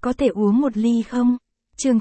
Có thể uống một ly không? Chương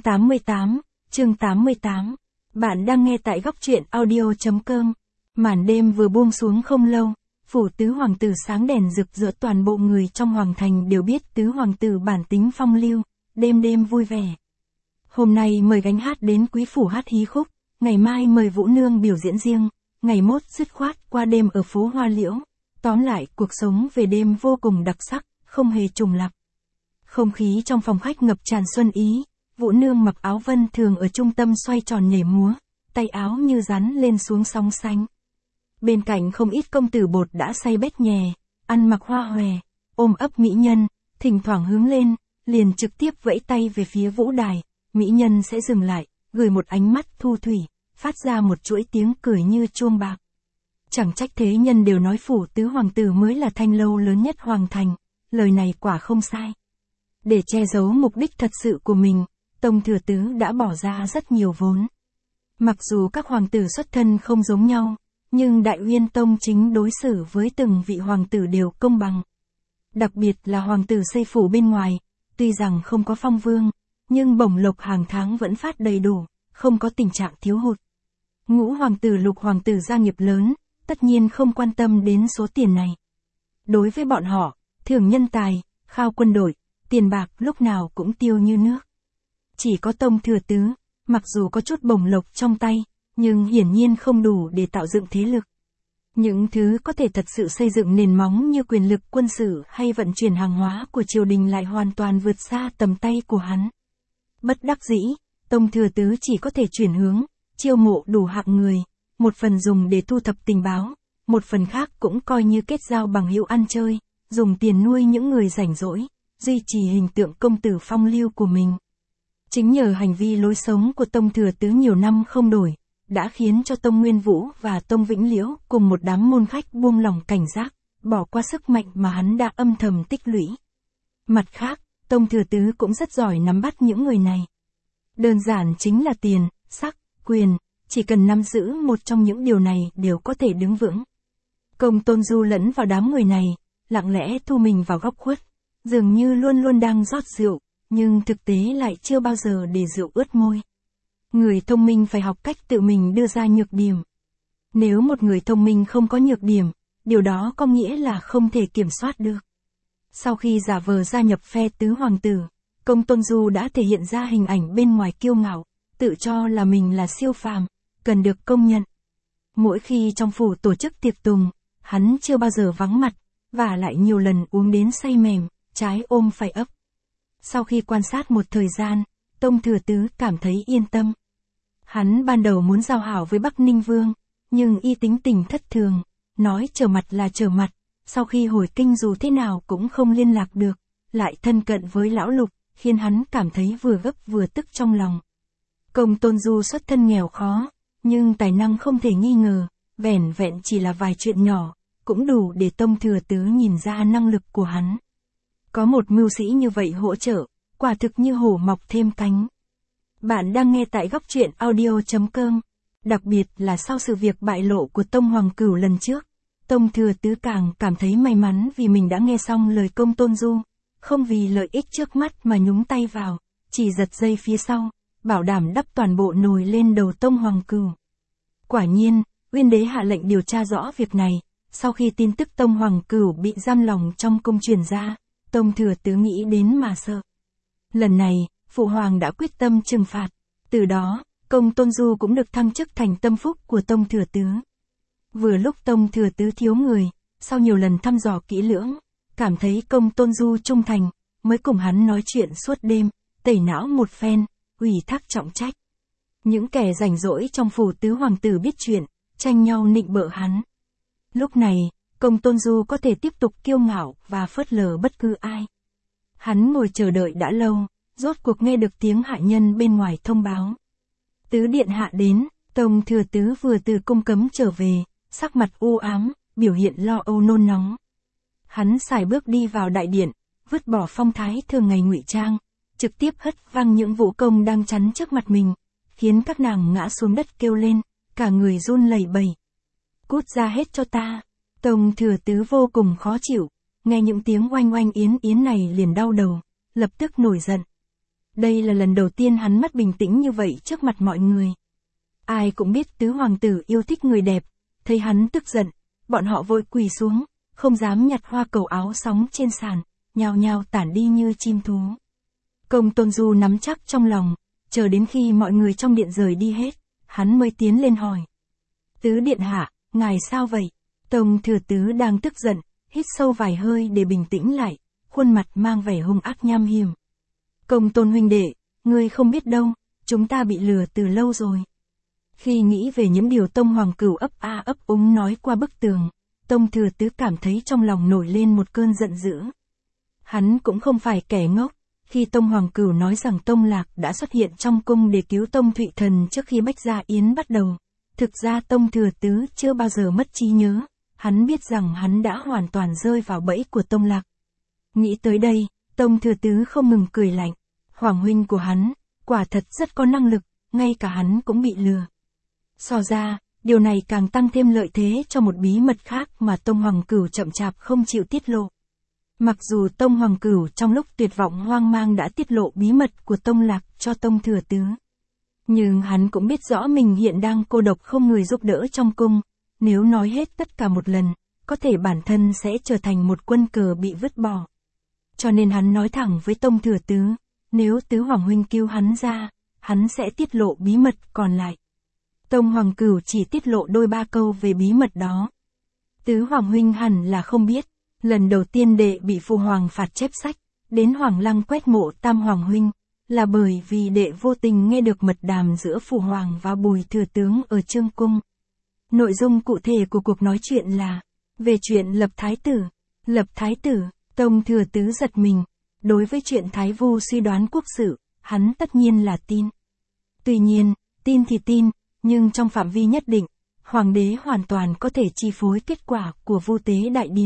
88. Bạn đang nghe tại góc truyện audio.com. Màn đêm vừa buông xuống không lâu, phủ tứ hoàng tử sáng đèn rực rỡ, toàn bộ người trong hoàng thành đều biết tứ hoàng tử bản tính phong lưu, đêm đêm vui vẻ. Hôm nay mời gánh hát đến quý phủ hát hí khúc, ngày mai mời Vũ Nương biểu diễn riêng, ngày mốt dứt khoát qua đêm ở phố Hoa Liễu. Tóm lại, cuộc sống về đêm vô cùng đặc sắc, không hề trùng lặp. Không khí trong phòng khách ngập tràn xuân ý, Vũ Nương mặc áo vân thường ở trung tâm xoay tròn nhảy múa, tay áo như rắn lên xuống sóng sánh. Bên cạnh không ít công tử bột đã say bét nhè, ăn mặc hoa hòe, ôm ấp mỹ nhân, thỉnh thoảng hướng lên, liền trực tiếp vẫy tay về phía vũ đài, mỹ nhân sẽ dừng lại, gửi một ánh mắt thu thủy, phát ra một chuỗi tiếng cười như chuông bạc. Chẳng trách thế nhân đều nói phủ tứ hoàng tử mới là thanh lâu lớn nhất hoàng thành, lời này quả không sai. Để che giấu mục đích thật sự của mình, Tông Thừa Tứ đã bỏ ra rất nhiều vốn. Mặc dù các hoàng tử xuất thân không giống nhau, nhưng Đại Uyên Tông chính đối xử với từng vị hoàng tử đều công bằng. Đặc biệt là hoàng tử xây phủ bên ngoài, tuy rằng không có phong vương, nhưng bổng lộc hàng tháng vẫn phát đầy đủ, không có tình trạng thiếu hụt. Ngũ hoàng tử lục hoàng tử gia nghiệp lớn, tất nhiên không quan tâm đến số tiền này. Đối với bọn họ, thưởng nhân tài, khao quân đội, tiền bạc lúc nào cũng tiêu như nước. Chỉ có Tông Thừa Tứ, mặc dù có chút bổng lộc trong tay, nhưng hiển nhiên không đủ để tạo dựng thế lực. Những thứ có thể thật sự xây dựng nền móng như quyền lực quân sự hay vận chuyển hàng hóa của triều đình lại hoàn toàn vượt xa tầm tay của hắn. Bất đắc dĩ, Tông Thừa Tứ chỉ có thể chuyển hướng, chiêu mộ đủ hạng người, một phần dùng để thu thập tình báo, một phần khác cũng coi như kết giao bằng hữu ăn chơi, dùng tiền nuôi những người rảnh rỗi, duy trì hình tượng công tử phong lưu của mình. Chính nhờ hành vi lối sống của Tông Thừa Tứ nhiều năm không đổi, đã khiến cho Tông Nguyên Vũ và Tông Vĩnh Liễu cùng một đám môn khách buông lỏng cảnh giác, bỏ qua sức mạnh mà hắn đã âm thầm tích lũy. Mặt khác, Tông Thừa Tứ cũng rất giỏi nắm bắt những người này. Đơn giản chính là tiền, sắc, quyền, chỉ cần nắm giữ một trong những điều này đều có thể đứng vững. Công Tôn Du lẫn vào đám người này, lặng lẽ thu mình vào góc khuất, dường như luôn luôn đang rót rượu, nhưng thực tế lại chưa bao giờ để rượu ướt môi. Người thông minh phải học cách tự mình đưa ra nhược điểm. Nếu một người thông minh không có nhược điểm, điều đó có nghĩa là không thể kiểm soát được. Sau khi giả vờ gia nhập phe tứ hoàng tử, Công Tôn Du đã thể hiện ra hình ảnh bên ngoài kiêu ngạo, tự cho là mình là siêu phàm, cần được công nhận. Mỗi khi trong phủ tổ chức tiệc tùng, hắn chưa bao giờ vắng mặt, và lại nhiều lần uống đến say mềm, trái ôm phải ấp. Sau khi quan sát một thời gian, Tông Thừa Tứ cảm thấy yên tâm. Hắn ban đầu muốn giao hảo với Bắc Ninh Vương, nhưng y tính tình thất thường, nói trở mặt là trở mặt, sau khi hồi kinh dù thế nào cũng không liên lạc được, lại thân cận với Lão Lục, khiến hắn cảm thấy vừa gấp vừa tức trong lòng. Công Tôn Du xuất thân nghèo khó, nhưng tài năng không thể nghi ngờ, vẻn vẹn chỉ là vài chuyện nhỏ, cũng đủ để Tông Thừa Tứ nhìn ra năng lực của hắn. Có một mưu sĩ như vậy hỗ trợ, quả thực như hổ mọc thêm cánh. Bạn đang nghe tại góc truyện audio.com. Đặc biệt là sau sự việc bại lộ của Tông Hoàng Cửu lần trước, Tông Thừa Tứ càng cảm thấy may mắn vì mình đã nghe xong lời Công Tôn Du, không vì lợi ích trước mắt mà nhúng tay vào, chỉ giật dây phía sau, bảo đảm đắp toàn bộ nồi lên đầu Tông Hoàng Cửu. Quả nhiên, Uyên Đế hạ lệnh điều tra rõ việc này, sau khi tin tức Tông Hoàng Cửu bị giam lỏng trong cung truyền ra, Tông Thừa Tứ nghĩ đến mà sợ. Lần này, Phụ Hoàng đã quyết tâm trừng phạt, từ đó, Công Tôn Du cũng được thăng chức thành tâm phúc của Tông Thừa Tứ. Vừa lúc Tông Thừa Tứ thiếu người, sau nhiều lần thăm dò kỹ lưỡng, cảm thấy Công Tôn Du trung thành, mới cùng hắn nói chuyện suốt đêm, tẩy não một phen, ủy thác trọng trách. Những kẻ rảnh rỗi trong phủ tứ hoàng tử biết chuyện, tranh nhau nịnh bợ hắn. Lúc này, Công Tôn Du có thể tiếp tục kiêu ngạo và phớt lờ bất cứ ai. Hắn ngồi chờ đợi đã lâu, rốt cuộc nghe được tiếng hạ nhân bên ngoài thông báo. Tứ điện hạ đến, Tông Thừa Tứ vừa từ cung cấm trở về, sắc mặt u ám, biểu hiện lo âu nôn nóng. Hắn sải bước đi vào đại điện, vứt bỏ phong thái thường ngày ngụy trang, trực tiếp hất văng những vũ công đang chắn trước mặt mình, khiến các nàng ngã xuống đất kêu lên, cả người run lẩy bẩy. Cút ra hết cho ta. Tông Thừa Tứ vô cùng khó chịu, nghe những tiếng oanh oanh yến yến này liền đau đầu, lập tức nổi giận, Đây là lần đầu tiên hắn mất bình tĩnh như vậy trước mặt mọi người. Ai cũng biết tứ hoàng tử yêu thích người đẹp, thấy hắn tức giận, bọn họ vội quỳ xuống, không dám nhặt hoa cầu áo sóng trên sàn, nhao nhao tản đi như chim thú. Công Tôn Du nắm chắc trong lòng, chờ đến khi mọi người trong điện rời đi hết, hắn mới tiến lên hỏi. Tứ điện hạ, ngài sao vậy? Tông Thừa Tứ đang tức giận, hít sâu vài hơi để bình tĩnh lại, khuôn mặt mang vẻ hung ác nham hiểm. Công Tôn huynh đệ, ngươi không biết đâu, chúng ta bị lừa từ lâu rồi. Khi nghĩ về những điều Tông Hoàng Cửu ấp a ấp úng nói qua bức tường, Tông Thừa Tứ cảm thấy trong lòng nổi lên một cơn giận dữ. Hắn cũng không phải kẻ ngốc, khi Tông Hoàng Cửu nói rằng Tông Lạc đã xuất hiện trong cung để cứu Tông Thụy Thần trước khi Bách Gia Yến bắt đầu. Thực ra Tông Thừa Tứ chưa bao giờ mất trí nhớ, hắn biết rằng hắn đã hoàn toàn rơi vào bẫy của Tông Lạc. Nghĩ tới đây, Tông Thừa Tứ không ngừng cười lạnh. Hoàng huynh của hắn, quả thật rất có năng lực, ngay cả hắn cũng bị lừa. So ra, điều này càng tăng thêm lợi thế cho một bí mật khác mà Tông Hoàng Cửu chậm chạp không chịu tiết lộ. Mặc dù Tông Hoàng Cửu trong lúc tuyệt vọng hoang mang đã tiết lộ bí mật của Tông Lạc cho Tông Thừa Tứ. Nhưng hắn cũng biết rõ mình hiện đang cô độc không người giúp đỡ trong cung, nếu nói hết tất cả một lần, có thể bản thân sẽ trở thành một quân cờ bị vứt bỏ. Cho nên hắn nói thẳng với Tông Thừa Tứ, nếu Tứ Hoàng huynh cứu hắn ra, hắn sẽ tiết lộ bí mật còn lại. Tông Hoàng Cửu chỉ tiết lộ đôi ba câu về bí mật đó. Tứ Hoàng huynh hẳn là không biết, lần đầu tiên đệ bị Phụ Hoàng phạt chép sách, đến Hoàng Lăng quét mộ Tam Hoàng huynh, là bởi vì đệ vô tình nghe được mật đàm giữa Phụ Hoàng và Bùi Thừa Tướng ở Trương Cung. Nội dung cụ thể của cuộc nói chuyện là về chuyện lập thái tử. Lập thái tử, Tông Thừa Tứ giật mình. Đối với chuyện Thái Vu suy đoán quốc sự, hắn tất nhiên là tin. Tuy nhiên, tin thì tin, nhưng trong phạm vi nhất định, Hoàng đế hoàn toàn có thể chi phối kết quả của Vu Tế Đại Điển.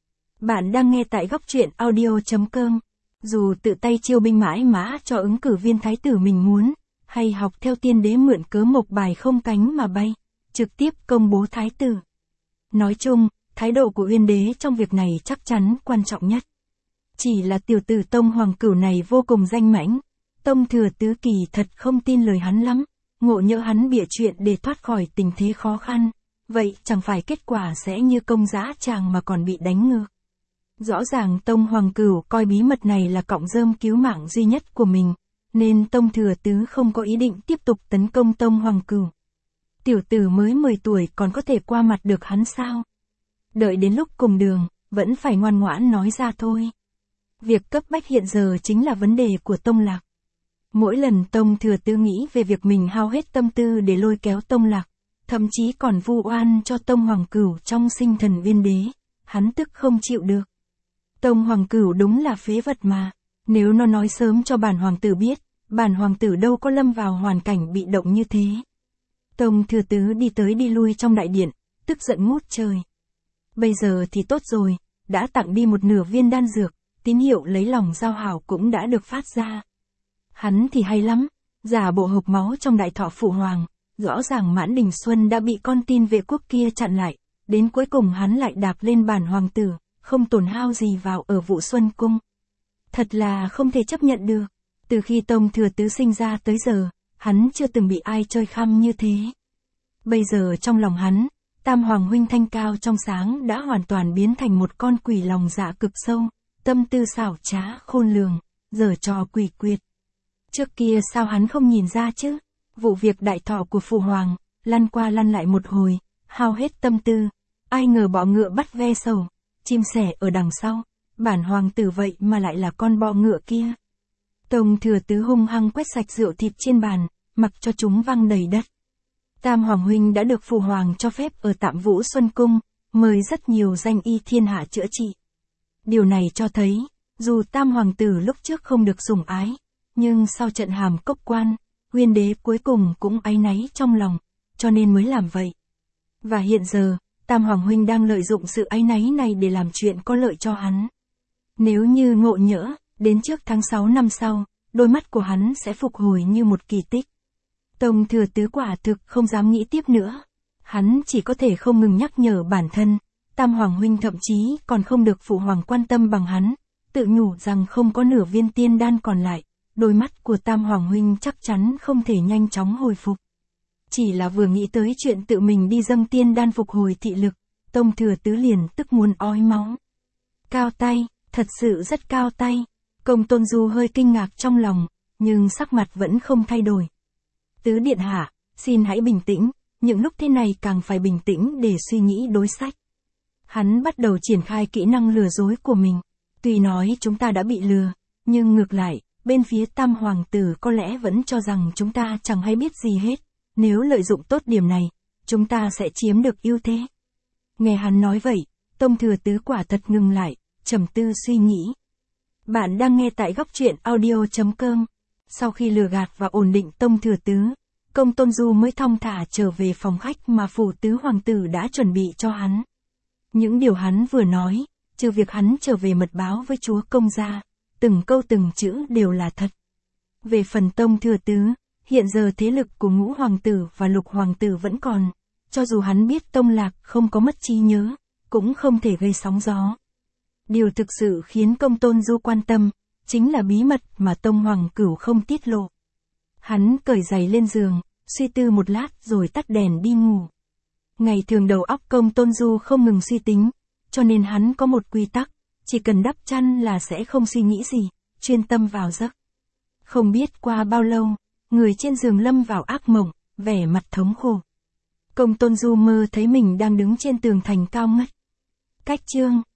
Bạn đang nghe tại Góc Truyện Audio.com. Dù tự tay chiêu binh mãi mã cho ứng cử viên thái tử mình muốn, hay học theo tiên đế mượn cớ mộc bài không cánh mà bay, trực tiếp công bố thái tử. Nói chung, thái độ của Uyên đế trong việc này chắc chắn quan trọng nhất. Chỉ là tiểu tử Tông Hoàng Cửu này vô cùng danh mãnh, Tông Thừa Tứ kỳ thật không tin lời hắn lắm, ngộ nhỡ hắn bịa chuyện để thoát khỏi tình thế khó khăn, vậy chẳng phải kết quả sẽ như công dã tràng mà còn bị đánh ngược. Rõ ràng Tông Hoàng Cửu coi bí mật này là cọng rơm cứu mạng duy nhất của mình, nên Tông Thừa Tứ không có ý định tiếp tục tấn công Tông Hoàng Cửu. Tiểu tử mới 10 tuổi còn có thể qua mặt được hắn sao? Đợi đến lúc cùng đường, vẫn phải ngoan ngoãn nói ra thôi. Việc cấp bách hiện giờ chính là vấn đề của Tông Lạc. Mỗi lần Tông Thừa Tứ nghĩ về việc mình hao hết tâm tư để lôi kéo Tông Lạc, thậm chí còn vu oan cho Tông Hoàng Cửu trong sinh thần Uyên đế, hắn tức không chịu được. Tông Hoàng Cửu đúng là phế vật mà, nếu nó nói sớm cho bản hoàng tử biết, bản hoàng tử đâu có lâm vào hoàn cảnh bị động như thế. Tông Thừa Tứ đi tới đi lui trong đại điện, tức giận ngút trời. Bây giờ thì tốt rồi, đã tặng đi một nửa viên đan dược, tín hiệu lấy lòng giao hảo cũng đã được phát ra. Hắn thì hay lắm, giả bộ hộc máu trong đại thọ Phụ Hoàng, rõ ràng Mãn Đình Xuân đã bị con tin vệ quốc kia chặn lại, đến cuối cùng hắn lại đạp lên bản hoàng tử, không tổn hao gì vào ở Vụ Xuân Cung. Thật là không thể chấp nhận được, từ khi Tông Thừa Tứ sinh ra tới giờ, hắn chưa từng bị ai chơi khăm như thế. Bây giờ trong lòng hắn, Tam Hoàng huynh thanh cao trong sáng đã hoàn toàn biến thành một con quỷ lòng dạ cực sâu, tâm tư xảo trá khôn lường, giở trò quỷ quyệt. Trước kia sao hắn không nhìn ra chứ? Vụ việc đại thọ của Phụ Hoàng, lăn qua lăn lại một hồi, hao hết tâm tư, ai ngờ bọ ngựa bắt ve sầu, chim sẻ ở đằng sau, bản hoàng tử vậy mà lại là con bọ ngựa kia. Tông Thừa Tứ hung hăng quét sạch rượu thịt trên bàn, mặc cho chúng văng đầy đất. Tam Hoàng huynh đã được Phụ Hoàng cho phép ở Tạm Vũ Xuân Cung, mời rất nhiều danh y thiên hạ chữa trị. Điều này cho thấy, dù Tam Hoàng tử lúc trước không được sủng ái, nhưng sau trận hàm cốc quan, Uyên đế cuối cùng cũng áy náy trong lòng, cho nên mới làm vậy. Và hiện giờ, Tam Hoàng huynh đang lợi dụng sự áy náy này để làm chuyện có lợi cho hắn. Nếu như ngộ nhỡ, đến trước tháng 6 năm sau, đôi mắt của hắn sẽ phục hồi như một kỳ tích. Tông Thừa Tứ quả thực không dám nghĩ tiếp nữa. Hắn chỉ có thể không ngừng nhắc nhở bản thân, Tam Hoàng huynh thậm chí còn không được Phụ Hoàng quan tâm bằng hắn, tự nhủ rằng không có nửa viên tiên đan còn lại, đôi mắt của Tam Hoàng huynh chắc chắn không thể nhanh chóng hồi phục. Chỉ là vừa nghĩ tới chuyện tự mình đi dâng tiên đan phục hồi thị lực, Tông Thừa Tứ liền tức muốn ói máu. Cao tay, thật sự rất cao tay. Công Tôn Du hơi kinh ngạc trong lòng, nhưng sắc mặt vẫn không thay đổi. Tứ điện hạ, xin hãy bình tĩnh, những lúc thế này càng phải bình tĩnh để suy nghĩ đối sách. Hắn bắt đầu triển khai kỹ năng lừa dối của mình. Tuy nói chúng ta đã bị lừa, nhưng ngược lại, bên phía Tam Hoàng tử có lẽ vẫn cho rằng chúng ta chẳng hay biết gì hết. Nếu lợi dụng tốt điểm này, chúng ta sẽ chiếm được ưu thế. Nghe hắn nói vậy, Tông Thừa Tứ quả thật ngừng lại, trầm tư suy nghĩ. Bạn đang nghe tại góc truyện audio.com. Sau khi lừa gạt và ổn định Tông Thừa Tứ, Công Tôn Du mới thong thả trở về phòng khách mà phủ tứ hoàng tử đã chuẩn bị cho hắn. Những điều hắn vừa nói, trừ việc hắn trở về mật báo với chúa công gia, từng câu từng chữ đều là thật. Về phần Tông Thừa Tứ, hiện giờ thế lực của Ngũ Hoàng tử và Lục Hoàng tử vẫn còn, cho dù hắn biết Tông Lạc không có mất trí nhớ, cũng không thể gây sóng gió. Điều thực sự khiến Công Tôn Du quan tâm, chính là bí mật mà Tông Hoàng Cửu không tiết lộ. Hắn cởi giày lên giường, suy tư một lát rồi tắt đèn đi ngủ. Ngày thường đầu óc Công Tôn Du không ngừng suy tính, cho nên hắn có một quy tắc, chỉ cần đắp chăn là sẽ không suy nghĩ gì, chuyên tâm vào giấc. Không biết qua bao lâu, người trên giường lâm vào ác mộng, vẻ mặt thống khổ. Công Tôn Du mơ thấy mình đang đứng trên tường thành cao ngất. Cách chương